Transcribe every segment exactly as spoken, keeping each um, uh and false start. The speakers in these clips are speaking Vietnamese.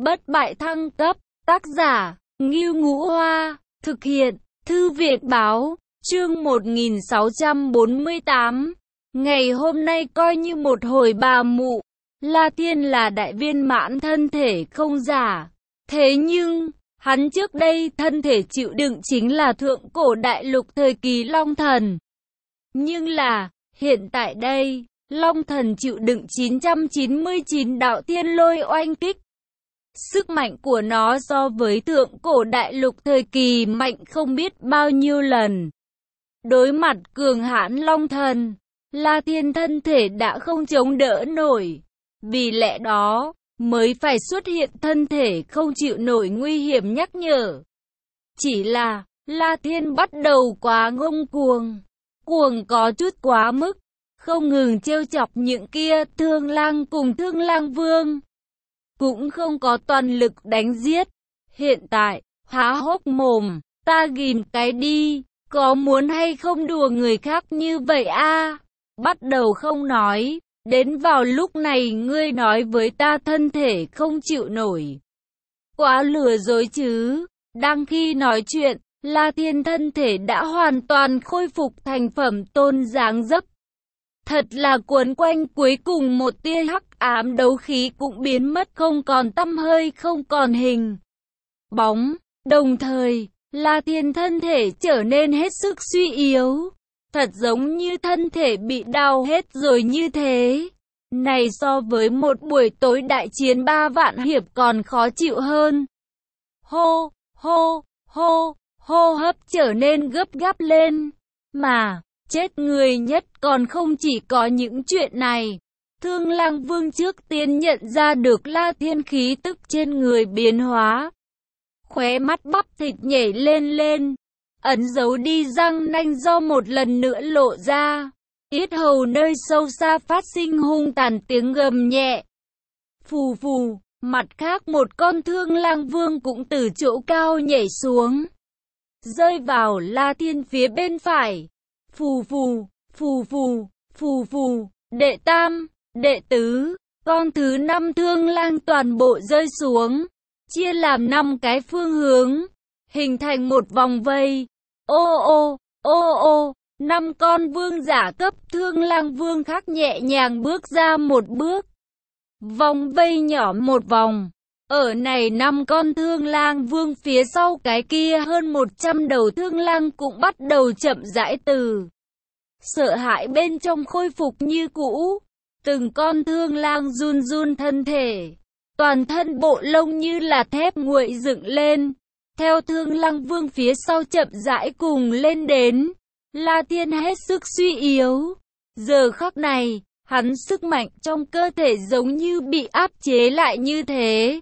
Bất bại thăng cấp, tác giả, Ngưu Ngũ Hoa, thực hiện, Thư viện báo, chương một nghìn sáu trăm bốn mươi tám. Ngày hôm nay coi như một hồi bà mụ, La Thiên là đại viên mãn thân thể không giả. Thế nhưng, hắn trước đây thân thể chịu đựng chính là thượng cổ đại lục thời kỳ Long Thần. Nhưng là, hiện tại đây, Long Thần chịu đựng chín trăm chín mươi chín đạo thiên lôi oanh kích. Sức mạnh của nó so với thượng cổ đại lục thời kỳ mạnh không biết bao nhiêu lần. Đối mặt cường hãn Long Thần, La Thiên thân thể đã không chống đỡ nổi. Vì lẽ đó, mới phải xuất hiện thân thể không chịu nổi nguy hiểm nhắc nhở. Chỉ là, La Thiên bắt đầu quá ngông cuồng. Cuồng có chút quá mức, không ngừng trêu chọc những kia Thương Lang cùng Thương Lang Vương. Cũng không có toàn lực đánh giết. Hiện tại, há hốc mồm, ta ghim cái đi, có muốn hay không đùa người khác như vậy a? À? Bắt đầu không nói, đến vào lúc này ngươi nói với ta thân thể không chịu nổi. Quá lừa dối chứ. Đang khi nói chuyện, La Thiên thân thể đã hoàn toàn khôi phục thành phẩm tôn dáng dấp. Thật là cuốn quanh, cuối cùng một tia hắc ám đấu khí cũng biến mất không còn tăm hơi, không còn hình bóng. Đồng thời, La Thiên thân thể trở nên hết sức suy yếu. Thật giống như thân thể bị đau hết rồi như thế. Này so với một buổi tối đại chiến ba vạn hiệp còn khó chịu hơn. Hô, hô, hô, hô hấp trở nên gấp gáp lên. Mà, chết người nhất còn không chỉ có những chuyện này. Thương Lang Vương trước tiên nhận ra được La Thiên khí tức trên người biến hóa. Khóe mắt bắp thịt nhảy lên lên. Ẩn giấu đi răng nanh do một lần nữa lộ ra. Yết hầu nơi sâu xa phát sinh hung tàn tiếng gầm nhẹ. Phù phù, mặt khác một con Thương Lang Vương cũng từ chỗ cao nhảy xuống. Rơi vào La Thiên phía bên phải. Phù phù, phù phù, phù phù, đệ tam, đệ tứ, con thứ năm Thương Lang toàn bộ rơi xuống. Chia làm năm cái phương hướng, hình thành một vòng vây. Ô ô, ô ô, năm con vương giả cấp Thương Lang Vương khác nhẹ nhàng bước ra một bước. Vòng vây nhỏ một vòng. Ở này năm con Thương Lang Vương phía sau cái kia hơn một trăm đầu Thương Lang cũng bắt đầu chậm rãi từ sợ hãi bên trong khôi phục như cũ. Từng con Thương Lang run run thân thể. Toàn thân bộ lông như là thép nguội dựng lên. Theo Thương Lang Vương phía sau chậm rãi cùng lên đến. La Thiên hết sức suy yếu. Giờ khắc này, hắn sức mạnh trong cơ thể giống như bị áp chế lại như thế.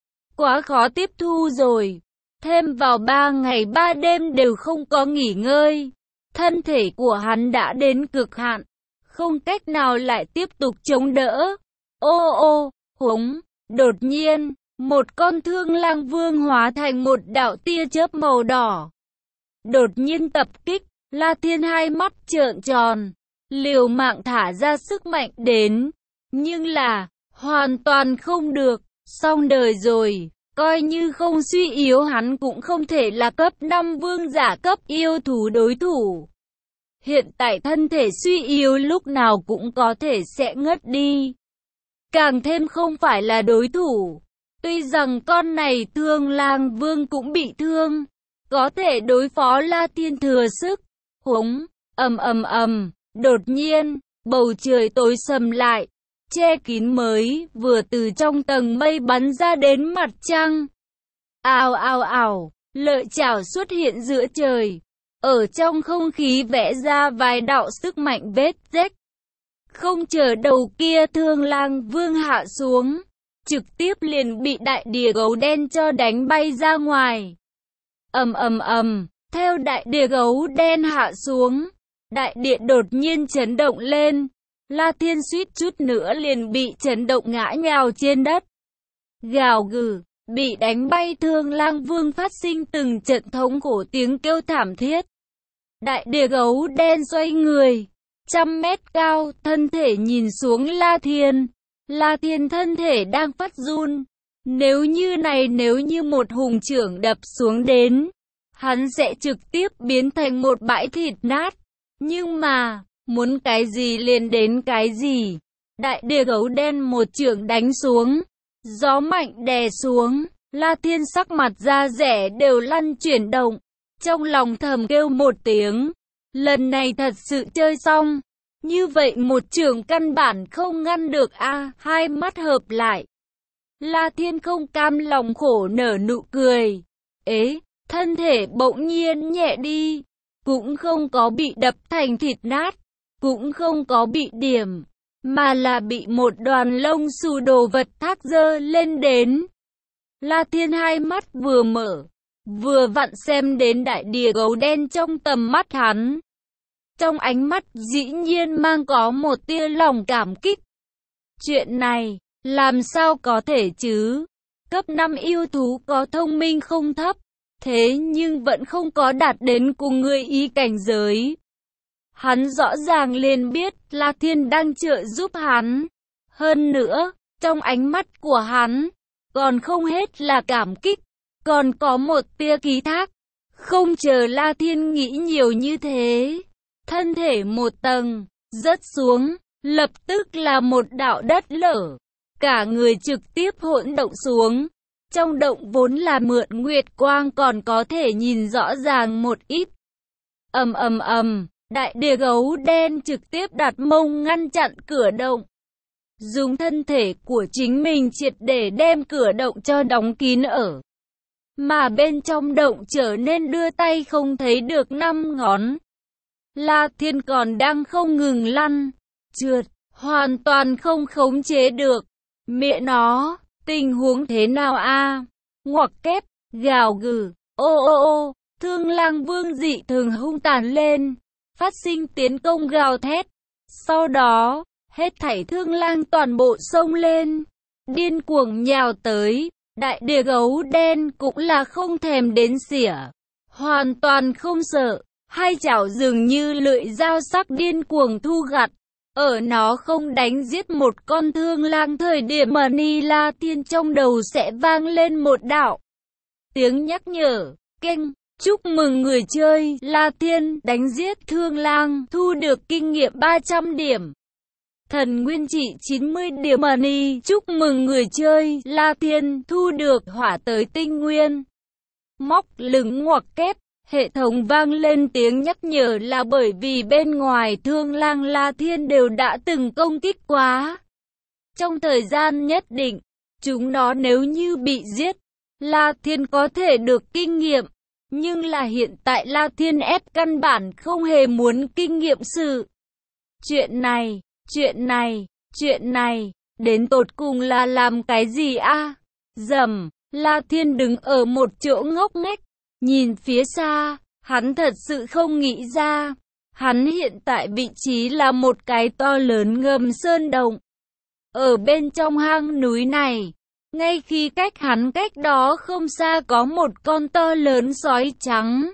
Quá khó tiếp thu rồi. Thêm vào ba ngày ba đêm đều không có nghỉ ngơi. Thân thể của hắn đã đến cực hạn. Không cách nào lại tiếp tục chống đỡ. Ô ô, húng. Đột nhiên, một con Thương Lang Vương hóa thành một đạo tia chớp màu đỏ. Đột nhiên tập kích, La Thiên hai mắt trợn tròn, liều mạng thả ra sức mạnh đến. Nhưng là, hoàn toàn không được, xong đời rồi, coi như không suy yếu hắn cũng không thể là cấp năm vương giả cấp yêu thú đối thủ. Hiện tại thân thể suy yếu lúc nào cũng có thể sẽ ngất đi. Càng thêm không phải là đối thủ. Tuy rằng con này Thương Lang Vương cũng bị thương, có thể đối phó La Thiên thừa sức. Húng, ầm ầm ầm, đột nhiên, bầu trời tối sầm lại, che kín mới vừa từ trong tầng mây bắn ra đến mặt trăng. Ào ào ào, lợi chảo xuất hiện giữa trời, ở trong không khí vẽ ra vài đạo sức mạnh vết rách. Không chờ đầu kia Thương Lang Vương hạ xuống, trực tiếp liền bị đại địa gấu đen cho đánh bay ra ngoài. Ầm ầm ầm, theo đại địa gấu đen hạ xuống, đại địa đột nhiên chấn động lên. La Thiên suýt chút nữa liền bị chấn động ngã nhào trên đất. Gào gừ, bị đánh bay Thương Lang Vương phát sinh từng trận thống khổ tiếng kêu thảm thiết. Đại địa gấu đen xoay người, trăm mét cao, thân thể nhìn xuống La Thiên. La Thiên thân thể đang phát run, Nếu như này nếu như một hùng trưởng đập xuống đến, hắn sẽ trực tiếp biến thành một bãi thịt nát. Nhưng mà, muốn cái gì liền đến cái gì. Đại địa gấu đen một chưởng đánh xuống, gió mạnh đè xuống, La Thiên sắc mặt da rẻ đều lăn chuyển động, trong lòng thầm kêu một tiếng, lần này thật sự chơi xong, như vậy một chưởng căn bản không ngăn được a. Hai mắt hợp lại, La Thiên không cam lòng khổ nở nụ cười, ế, thân thể bỗng nhiên nhẹ đi, cũng không có bị đập thành thịt nát, cũng không có bị điểm, mà là bị một đoàn lông xù đồ vật thác dơ lên đến. La Thiên hai mắt vừa mở, vừa vặn xem đến đại địa gấu đen trong tầm mắt hắn. Trong ánh mắt dĩ nhiên mang có một tia lòng cảm kích. Chuyện này, làm sao có thể chứ? Cấp năm yêu thú có thông minh không thấp, thế nhưng vẫn không có đạt đến cùng người ý cảnh giới. Hắn rõ ràng liền biết La Thiên đang trợ giúp hắn. Hơn nữa, trong ánh mắt của hắn, còn không hết là cảm kích, còn có một tia ký thác. Không chờ La Thiên nghĩ nhiều như thế, thân thể một tầng, rớt xuống, lập tức là một đạo đất lở. Cả người trực tiếp hỗn động xuống. Trong động vốn là mượn nguyệt quang còn có thể nhìn rõ ràng một ít. Ầm ầm ầm, đại địa gấu đen trực tiếp đặt mông ngăn chặn cửa động. Dùng thân thể của chính mình triệt để đem cửa động cho đóng kín ở. Mà bên trong động trở nên đưa tay không thấy được năm ngón. La Thiên còn đang không ngừng lăn, trượt, hoàn toàn không khống chế được. Mẹ nó, tình huống thế nào a? Ngoặc kép, gào gừ, ô ô ô, Thương Lang Vương dị thường hung tàn lên, phát sinh tiến công gào thét. Sau đó, hết thảy thương lang toàn bộ xông lên, điên cuồng nhào tới. Đại địa gấu đen cũng là không thèm đến xỉa, hoàn toàn không sợ, hai chảo dường như lưỡi dao sắc điên cuồng thu gặt. Ở nó không đánh giết một con thương lang thời điểm mà Ni La Thiên trong đầu sẽ vang lên một đạo tiếng nhắc nhở, keng, chúc mừng người chơi, La Thiên đánh giết thương lang, thu được kinh nghiệm ba trăm điểm. Thần nguyên trị chín mươi điểm money, chúc mừng người chơi, La Thiên thu được hỏa tới tinh nguyên. Móc lửng ngoặc kép, hệ thống vang lên tiếng nhắc nhở là bởi vì bên ngoài thương lang La Thiên đều đã từng công kích quá. Trong thời gian nhất định, chúng nó nếu như bị giết, La Thiên có thể được kinh nghiệm. Nhưng là hiện tại La Thiên ép căn bản không hề muốn kinh nghiệm sự. Chuyện này, chuyện này, chuyện này, đến tột cùng là làm cái gì a? Dầm, La Thiên đứng ở một chỗ ngốc nghếch, nhìn phía xa, hắn thật sự không nghĩ ra. Hắn hiện tại vị trí là một cái to lớn ngầm sơn động. Ở bên trong hang núi này, ngay khi cách hắn cách đó không xa có một con to lớn sói trắng.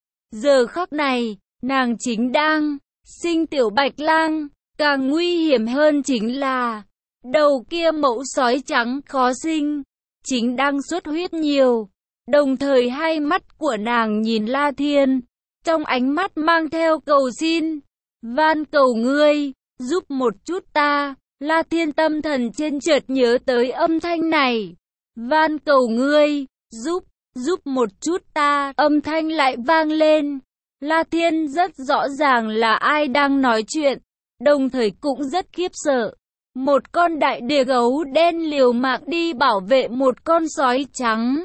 Giờ khắc này, nàng chính đang sinh tiểu bạch lang. Càng nguy hiểm hơn chính là đầu kia mẫu sói trắng khó sinh, chính đang xuất huyết nhiều. Đồng thời hai mắt của nàng nhìn La Thiên, trong ánh mắt mang theo cầu xin. Van cầu ngươi, giúp một chút ta. La Thiên tâm thần trên chợt nhớ tới âm thanh này. Van cầu ngươi, giúp, giúp một chút ta. Âm thanh lại vang lên. La Thiên rất rõ ràng là ai đang nói chuyện, đồng thời cũng rất khiếp sợ. Một con đại địa gấu đen liều mạng đi bảo vệ một con sói trắng.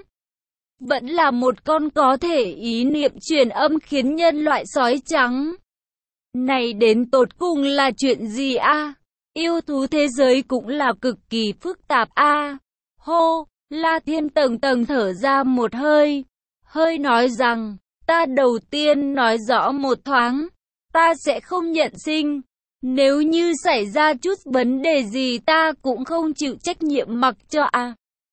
Vẫn là một con có thể ý niệm truyền âm khiến nhân loại sói trắng. Này đến tột cùng là chuyện gì a? Yêu thú thế giới cũng là cực kỳ phức tạp a. Hô, La Thiên tầng tầng thở ra một hơi, hơi nói rằng, ta đầu tiên nói rõ một thoáng, ta sẽ không nhận sinh. Nếu như xảy ra chút vấn đề gì ta cũng không chịu trách nhiệm mặc cho a.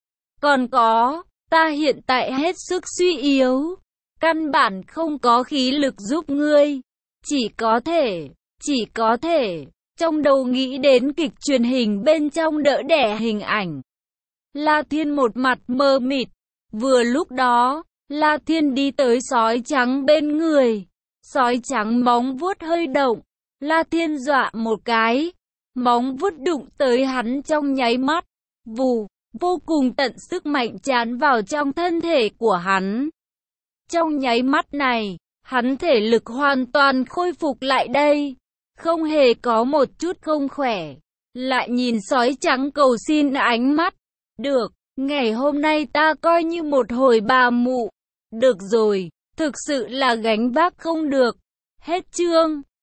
Còn có, ta hiện tại hết sức suy yếu, căn bản không có khí lực giúp ngươi, chỉ có thể, chỉ có thể, trong đầu nghĩ đến kịch truyền hình bên trong đỡ đẻ hình ảnh. La Thiên một mặt mờ mịt. Vừa lúc đó, La Thiên đi tới sói trắng bên người. Sói trắng móng vuốt hơi động. La Thiên dọa một cái. Móng vuốt đụng tới hắn trong nháy mắt. Vù, vô cùng tận sức mạnh tràn vào trong thân thể của hắn. Trong nháy mắt này, hắn thể lực hoàn toàn khôi phục lại đây. Không hề có một chút không khỏe. Lại nhìn sói trắng cầu xin ánh mắt. Được, ngày hôm nay ta coi như một hồi bà mụ. Được rồi, thực sự là gánh vác không được. Hết chương.